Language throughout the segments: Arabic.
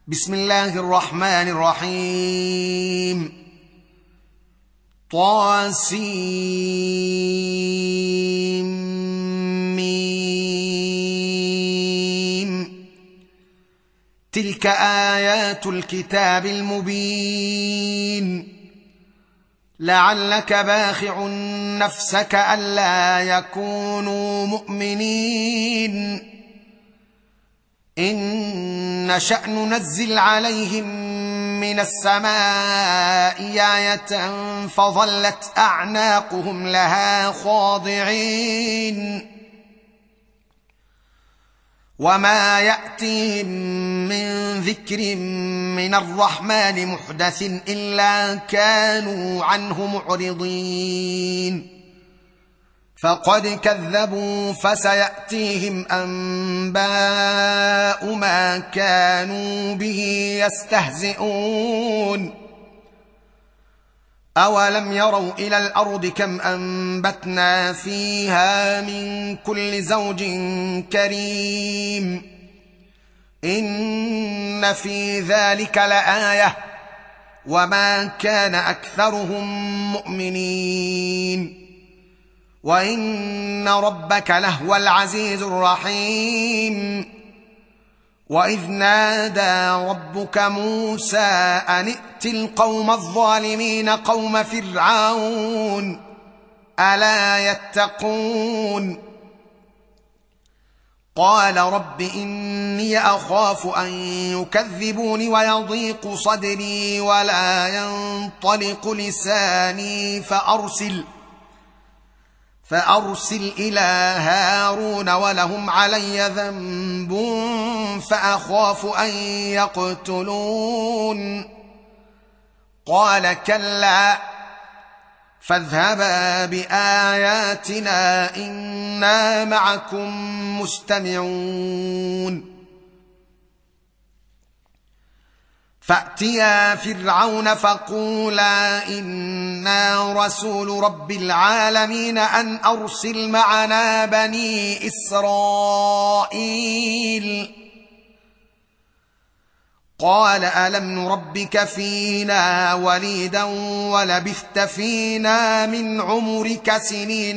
بسم الله الرحمن الرحيم. طاسيم. تلك آيات الكتاب المبين. لعلك باخع نفسك ألا يكونوا مؤمنين. إن نشأ ننزل عليهم من السماء آية فظلت أعناقهم لها خاضعين. وما يأتيهم من ذكر من الرحمن محدث إلا كانوا عنه معرضين. فقد كذبوا فسيأتيهم أنباء ما كانوا به يستهزئون. أولم يروا إلى الأرض كم أنبتنا فيها من كل زوج كريم. إن في ذلك لآية وما كان أكثرهم مؤمنين. وإن ربك لهو العزيز الرحيم. وإذ نادى ربك موسى أن ائت القوم الظالمين قوم فرعون ألا يتقون. قال رب إني أخاف أن يكذبون ويضيق صدري ولا ينطلق لساني فأرسل إلى هارون ولهم علي ذنب فأخاف أن يقتلون. قال كلا فاذهبا بآياتنا إنا معكم مستمعون. فأتيا فرعون فقولا إنا رسول رب العالمين أن أرسل معنا بني إسرائيل. قال ألم نربك فينا وليدا ولبثت فينا من عمرك سنين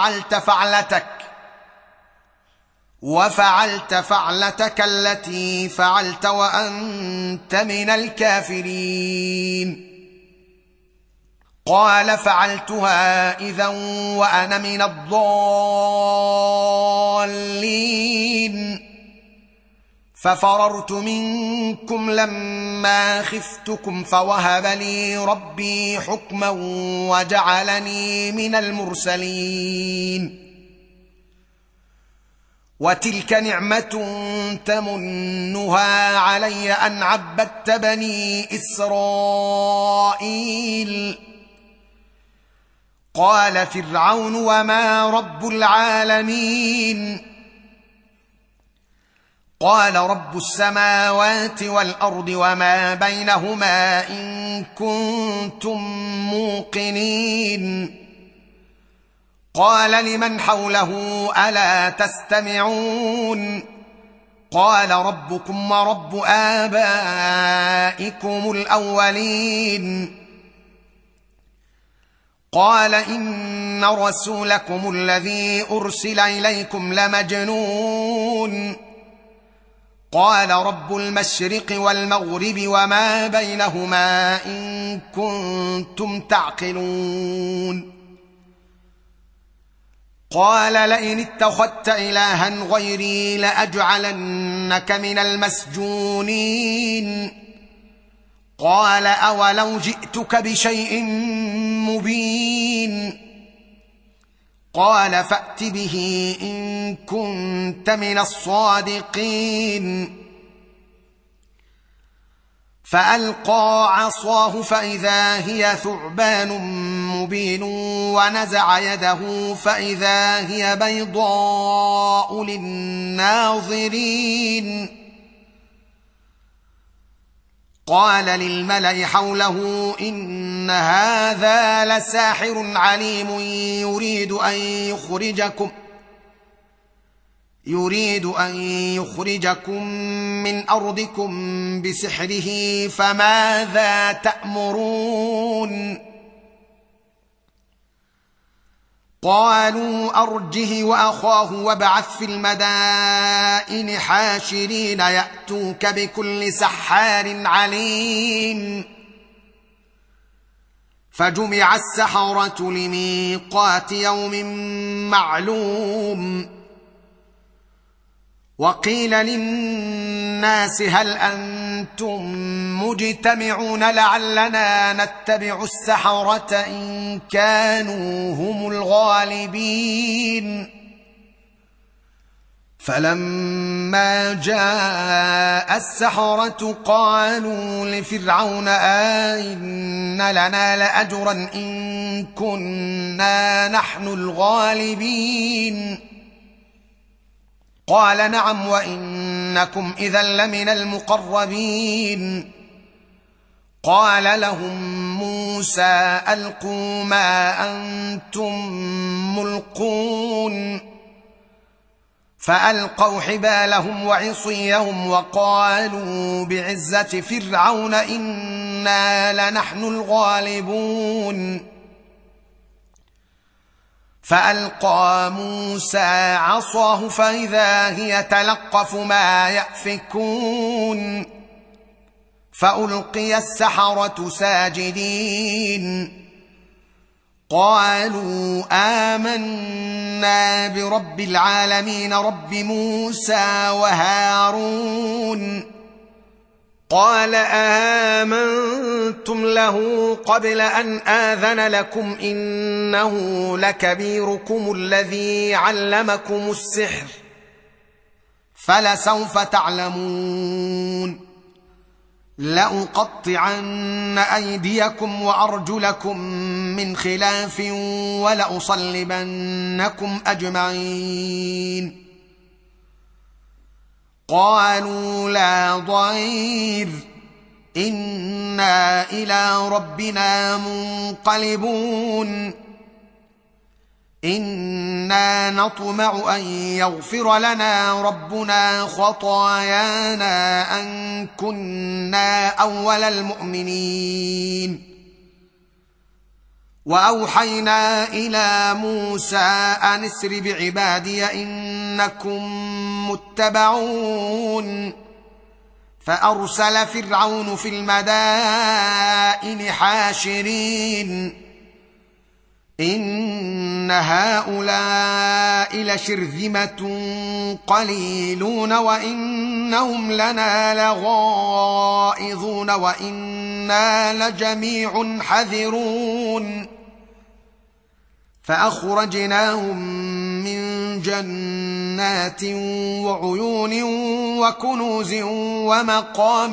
وفعلت فعلتك التي فعلت وأنت من الكافرين. قال فعلتها إذا وأنا من الضالين. ففررت منكم لما خفتكم فوهب لي ربي حكما وجعلني من المرسلين. وتلك نعمة تمنها علي أن عبدت بني إسرائيل. قال فرعون وما رب العالمين. قال رب السماوات والأرض وما بينهما إن كنتم موقنين. قال لمن حوله ألا تستمعون. قال ربكم ورب آبائكم الأولين. قال إن رسولكم الذي أرسل إليكم لمجنون. قال رب المشرق والمغرب وما بينهما إن كنتم تعقلون. قال لئن اتخذت إلها غيري لأجعلنك من المسجونين. قال أولو جئتك بشيء مبين. قال فأت به إن كنت من الصادقين. فألقى عصاه فإذا هي ثعبان مبين ونزع يده فإذا هي بيضاء للناظرين. قال للملأ حوله إن هذا لساحر عليم يريد ان يخرجكم من ارضكم بسحره فماذا تأمرون قالوا ارجه واخاه وابعث في المدائن حاشرين ياتوك بكل سحار عليم فجمع السحرة لميقات يوم معلوم وقيل للناس هل انتم مجتمعون لعلنا نتبع السحرة ان كانوا هم الغالبين فلما جاء السحرة قالوا لفرعون أئن لنا لأجرا إن كنا نحن الغالبين قال نعم وإنكم إذا لمن المقربين قال لهم موسى ألقوا ما أنتم ملقون فألقوا حبالهم وعصيهم وقالوا بعزة فرعون إنا لنحن الغالبون فألقى موسى عصاه فإذا هي تلقف ما يأفكون فألقي السحرة ساجدين قالوا آمنا برب العالمين رب موسى وهارون قال آمنتم له قبل أن آذن لكم إنه لكبيركم الذي علمكم السحر فلسوف تعلمون لأقطعن أيديكم وأرجلكم من خلاف ولأصلبنكم أجمعين قالوا لا ضير إنا إلى ربنا منقلبون إنا نطمع أن يغفر لنا ربنا خطايانا أن كنا أول المؤمنين وأوحينا إلى موسى أن اسر بعبادي إنكم متبعون فأرسل فرعون في المدائن حاشرين إن هؤلاء لشرذمة قليلون وإنهم لنا لغائظون وإنا لجميع حذرون فأخرجناهم من جنات وعيون وكنوز ومقام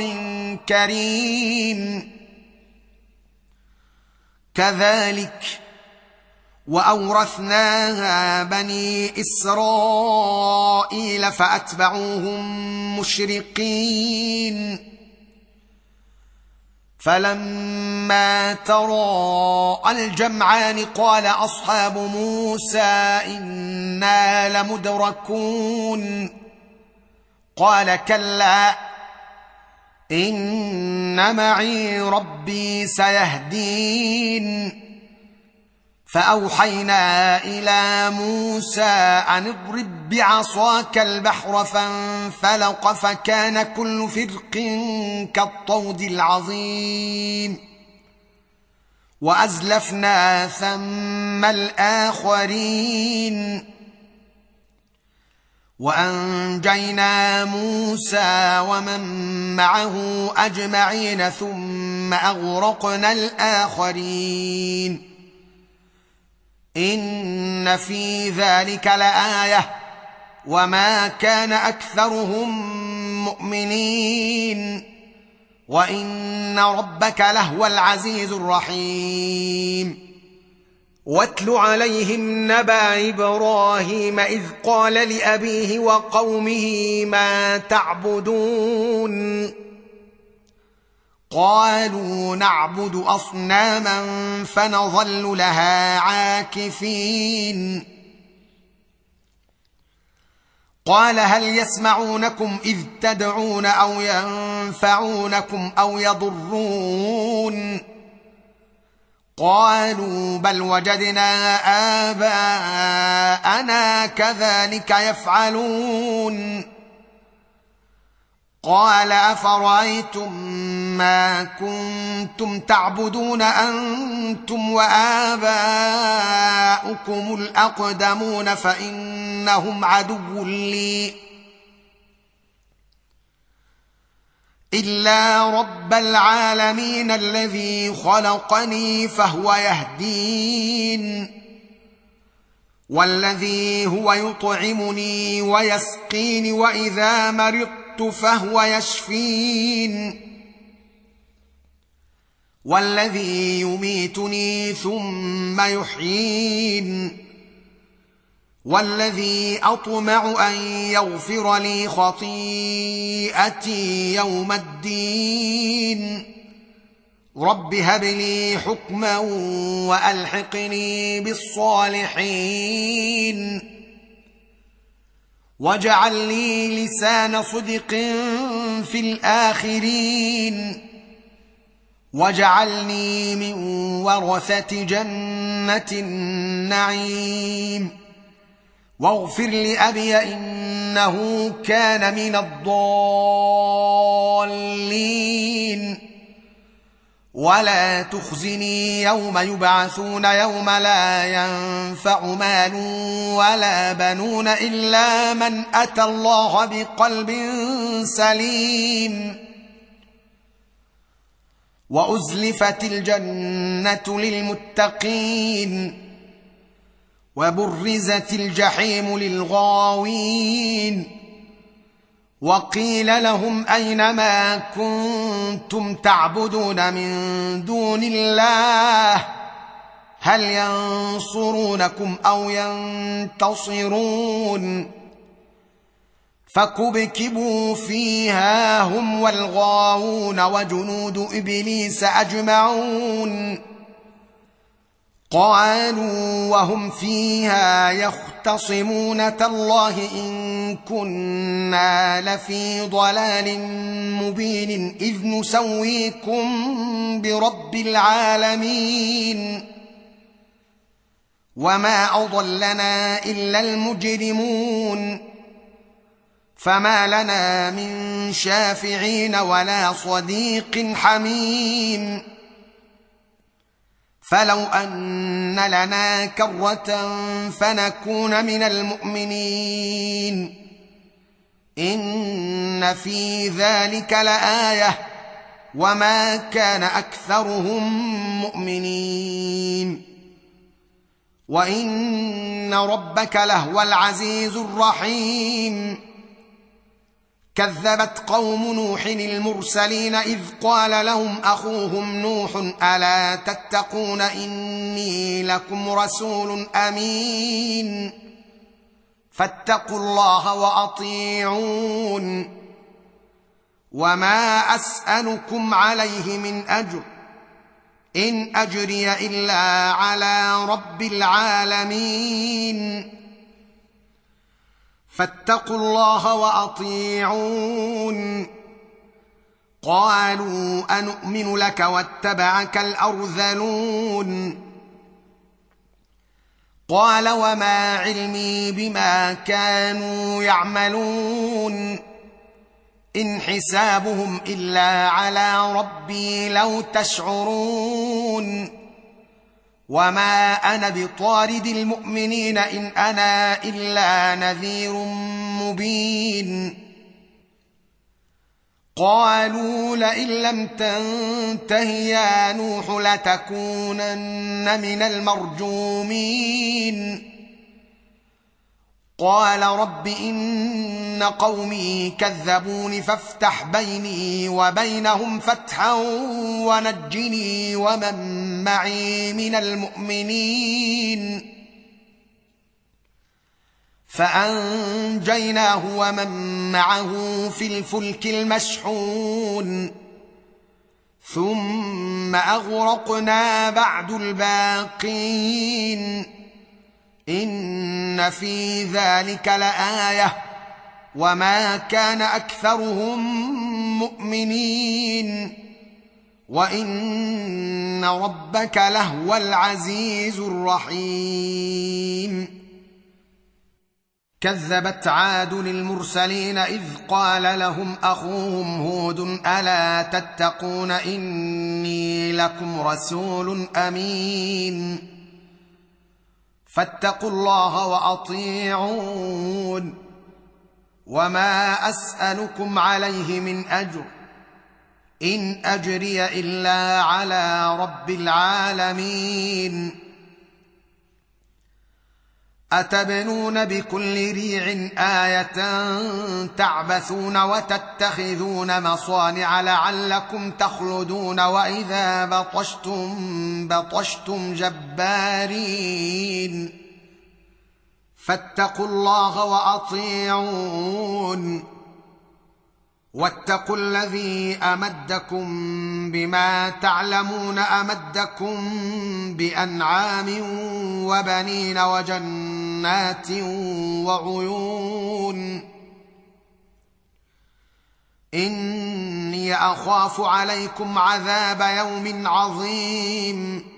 كريم كذلك وأورثناها بني إسرائيل فأتبعوهم مشرقين فلما تراءى الجمعان قال أصحاب موسى إنا لمدركون قال كلا إن معي ربي سيهدين فأوحينا إلى موسى أن اضرب بعصاك البحر فانفلق فكان كل فرق كالطود العظيم وأزلفنا ثم الآخرين وأنجينا موسى ومن معه أجمعين ثم أغرقنا الآخرين إن في ذلك لآية وما كان أكثرهم مؤمنين وإن ربك لهو العزيز الرحيم واتل عليهم نبأ إبراهيم إذ قال لأبيه وقومه ما تعبدون قالوا نعبد أصناما فنظل لها عاكفين قال هل يسمعونكم إذ تدعون أو ينفعونكم أو يضرون قالوا بل وجدنا آباءنا كذلك يفعلون قال أفرأيتم ما كنتم تعبدون أنتم وآباؤكم الأقدمون فإنهم عدو لي إلا رب العالمين الذي خلقني فهو يهدين والذي هو يطعمني ويسقين وإذا مرضت فهو يشفين والذي يميتني ثم يحيين والذي أطمع أن يغفر لي خطيئتي يوم الدين رب هب لي حكما وألحقني بالصالحين واجعل لي لسان صدق في الآخرين واجعلني من ورثة جنة النعيم واغفر لأبي إنه كان من الضالين ولا تخزني يوم يبعثون يوم لا ينفع مال ولا بنون إلا من أتى الله بقلب سليم وأزلفت الجنة للمتقين وبرزت الجحيم للغاوين وقيل لهم أين ما كنتم تعبدون من دون الله هل ينصرونكم أو ينتصرون فكبكبوا فيها هم والغاوون وجنود إبليس أجمعون قالوا وهم فيها يختصمون تالله إن كنا لفي ضلال مبين إذ نسويكم برب العالمين وما أضلنا إلا المجرمون فما لنا من شافعين ولا صديق حميم فلو أن لنا كرة فنكون من المؤمنين إن في ذلك لآية وما كان أكثرهم مؤمنين وإن ربك لهو العزيز الرحيم كذبت قوم نوح المرسلين إذ قال لهم أخوهم نوح ألا تتقون إني لكم رسول أمين فاتقوا الله وأطيعون وما أسألكم عليه من أجر إن أجري إلا على رب العالمين فاتقوا الله وأطيعون قالوا أنؤمن لك واتبعك الأرذلون قال وما علمي بما كانوا يعملون إن حسابهم إلا على ربي لو تشعرون وما أنا بطارد المؤمنين إن أنا إلا نذير مبين قالوا لئن لم تنته يا نوح لتكونن من المرجومين قال رب إن قومي كذبون فافتح بيني وبينهم فتحا ونجني ومن معي من المؤمنين فأنجيناه ومن معه في الفلك المشحون ثم أغرقنا بعد الباقين إن في ذلك لآية وما كان أكثرهم مؤمنين وإن ربك لهو العزيز الرحيم. كذبت عاد المرسلين إذ قال لهم أخوهم هود ألا تتقون إني لكم رسول أمين فاتقوا الله وأطيعون وما أسألكم عليه من أجر إن أجري إلا على رب العالمين. أتبنون بكل ريع آية تعبثون وتتخذون مصانع لعلكم تخلدون وإذا بطشتم جبارين فاتقوا الله وأطيعون واتقوا الذي أمدكم بما تعلمون أمدكم بأنعام وبنين وجنات وعيون إني أخاف عليكم عذاب يوم عظيم.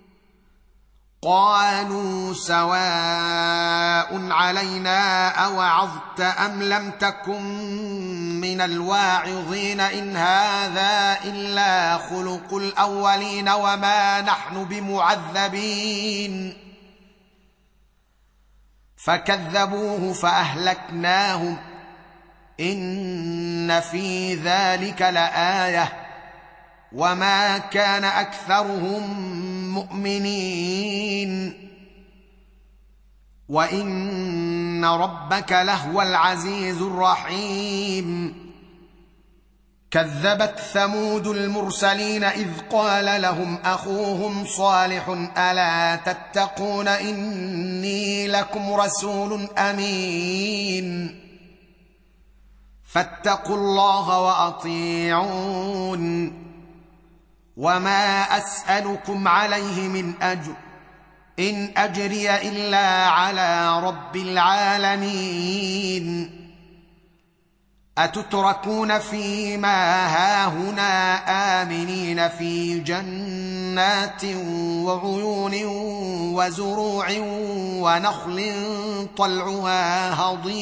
قالوا سواء علينا أوعظت أم لم تكن من الواعظين إن هذا إلا خلق الأولين وما نحن بمعذبين. فكذبوه فأهلكناهم إن في ذلك لآية وما كان أكثرهم مؤمنين وإن ربك لهو العزيز الرحيم. كذبت ثمود المرسلين إذ قال لهم أخوهم صالح ألا تتقون إني لكم رسول أمين فاتقوا الله وأطيعون وما أسألكم عليه من أجر إن أجري إلا على رب العالمين. أتتركون فيما هاهنا آمنين في جنات وعيون وزروع ونخل طلعها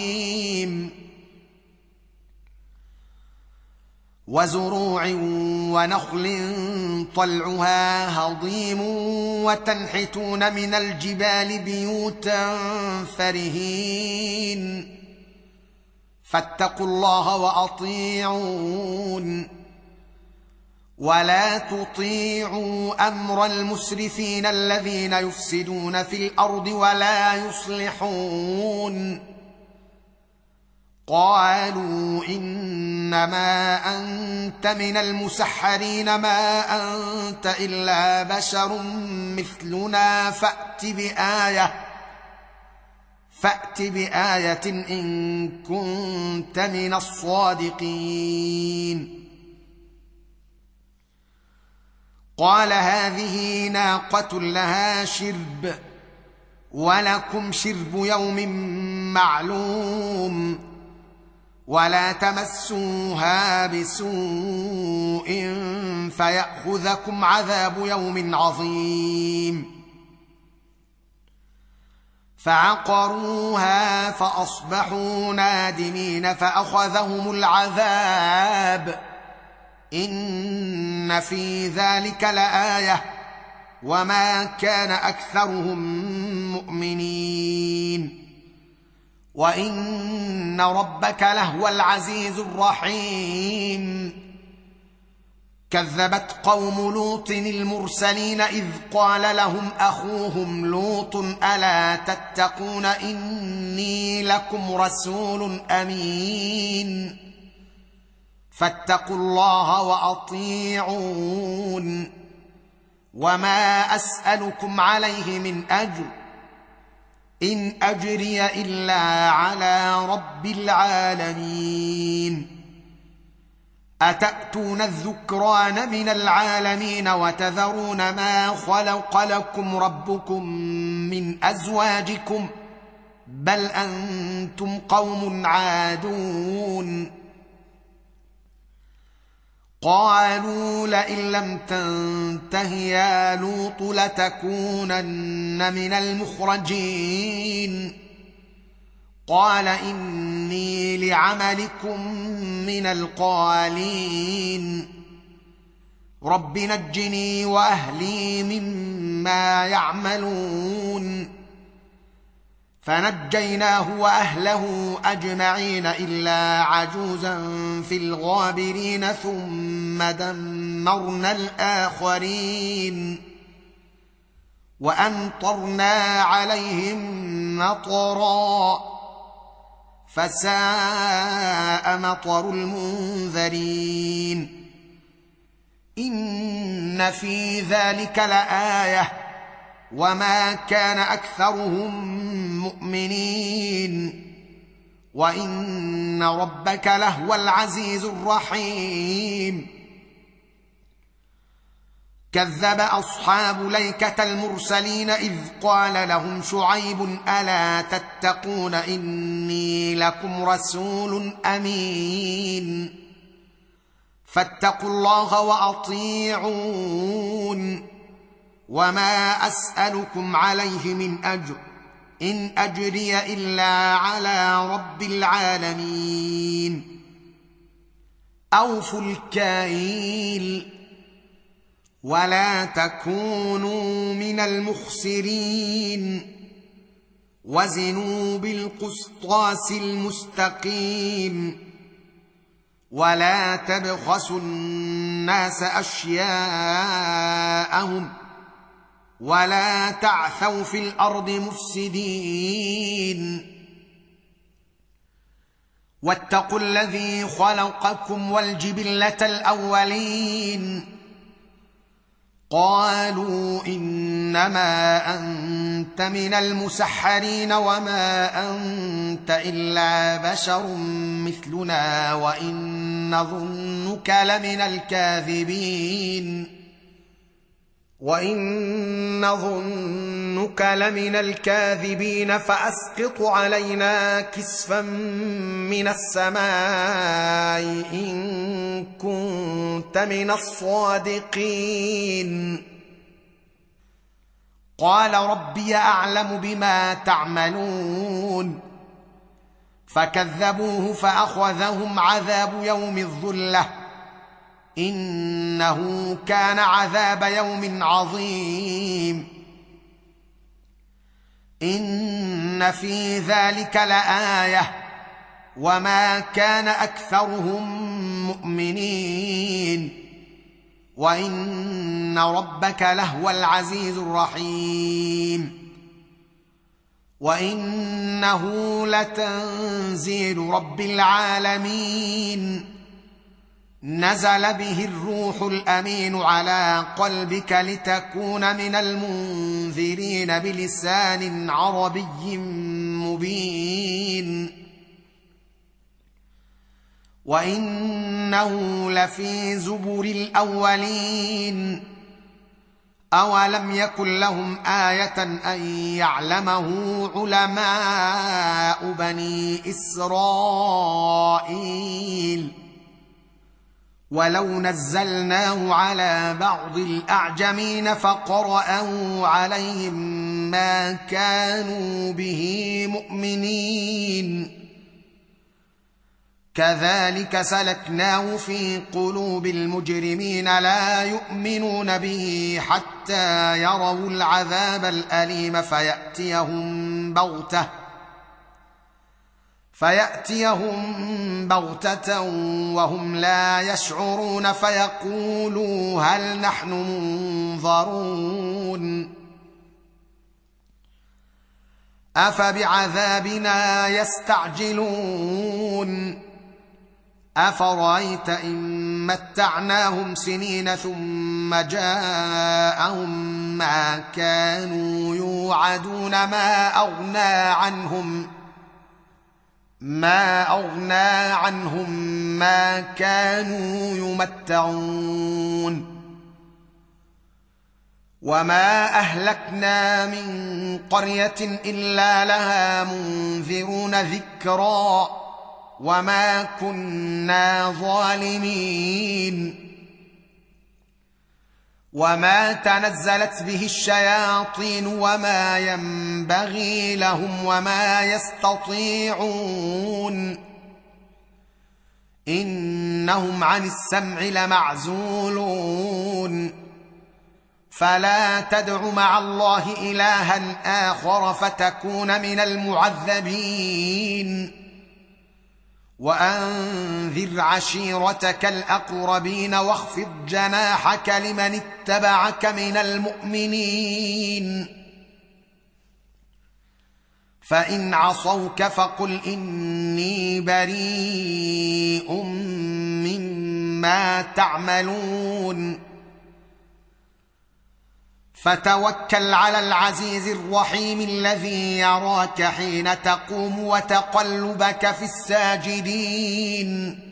هضيم وتنحتون من الجبال بيوتا فرهين فاتقوا الله وأطيعون ولا تطيعوا أمر المسرفين الذين يفسدون في الأرض ولا يصلحون. قالوا إنما أنت من المسحرين ما أنت إلا بشر مثلنا فأت بآية إن كنت من الصادقين. قال هذه ناقة لها شرب ولكم شرب يوم معلوم ولا تمسوها بسوء فيأخذكم عذاب يوم عظيم. فعقروها فأصبحوا نادمين فأخذهم العذاب إن في ذلك لآية وما كان أكثرهم مؤمنين وإن ربك لهو العزيز الرحيم. كذبت قوم لوط المرسلين إذ قال لهم أخوهم لوط ألا تتقون إني لكم رسول أمين فاتقوا الله وأطيعون وما أسألكم عليه من أجر إن أجري إلا على رب العالمين. أتأتون الذكران من العالمين وتذرون ما خلق لكم ربكم من أزواجكم بل أنتم قوم عادون قالوا لئن لم تنته يا لوط لتكونن من المخرجين قال إني لعملكم من القالين رب نجني وأهلي مما يعملون فنجيناه وأهله أجمعين إلا عجوزا في الغابرين ثم دمرنا الآخرين وأمطرنا عليهم مطرا فساء مطر المنذرين إن في ذلك لآية وما كان أكثرهم مؤمنين وإن ربك لهو العزيز الرحيم كذب أصحاب الأيكة المرسلين إذ قال لهم شعيب ألا تتقون إني لكم رسول أمين فاتقوا الله وأطيعون وما أسألكم عليه من أجر إن أجري إلا على رب العالمين أوفوا الكيل ولا تكونوا من المخسرين وزنوا بالقسطاس المستقيم ولا تبخسوا الناس أشياءهم ولا تعثوا في الأرض مفسدين واتقوا الذي خلقكم والجبلة الأولين قالوا إنما أنت من المسحرين وما أنت إلا بشر مثلنا وإن ظنك لمن الكاذبين فأسقط علينا كسفا من السماء إن كنت من الصادقين قال ربي أعلم بما تعملون فكذبوه فأخذهم عذاب يوم الظلة إنه كان عذاب يوم عظيم إن في ذلك لآية وما كان أكثرهم مؤمنين وإن ربك لهو العزيز الرحيم وإنه لتنزيل رب العالمين نزل به الروح الأمين على قلبك لتكون من المنذرين بلسان عربي مبين وإنه لفي زبر الأولين أولم يكن لهم آية أن يعلمه علماء بني إسرائيل ولو نزلناه على بعض الأعجمين فقرأوا عليهم ما كانوا به مؤمنين كذلك سلكناه في قلوب المجرمين لا يؤمنون به حتى يروا العذاب الأليم فيأتيهم بغتة وهم لا يشعرون فيقولوا هل نحن منظرون أفبعذابنا يستعجلون أفرأيت إن متعناهم سنين ثم جاءهم ما كانوا يوعدون ما أغنى عنهم ما كانوا يمتعون وما اهلكنا من قريه الا لها منذرون ذكرا وما كنا ظالمين وما تنزلت به الشياطين وما ينبغي لهم وما يستطيعون انهم عن السمع لمعزولون فلا تدع مع الله الها اخر فتكون من المعذبين وانذر عشيرتك الاقربين واخفض جناحك لمن اتبعك من المؤمنين فان عصوك فقل اني بريء مما تعملون فتوكل على العزيز الرحيم الذي يراك حين تقوم وتقلبك في الساجدين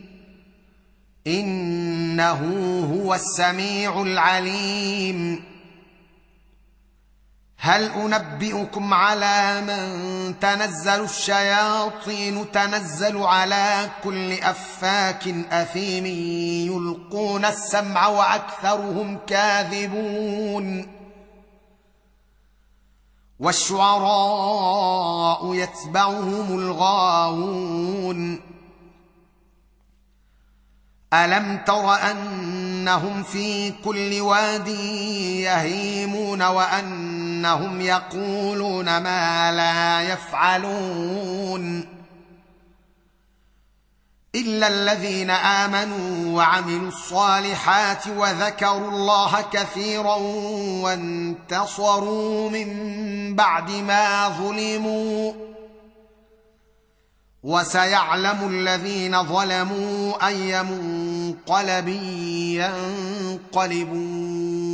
انه هو السميع العليم هل انبئكم على من تنزل الشياطين تنزل على كل افاك اثيم يلقون السمع واكثرهم كاذبون والشعراء يتبعهم الغاوون الم تر انهم في كل واد يهيمون وانهم يقولون ما لا يفعلون الا الذين امنوا وعملوا الصالحات وذكروا الله كثيرا وانتصروا من بعد ما ظلموا وسيعلم الذين ظلموا اي منقلب ينقلبون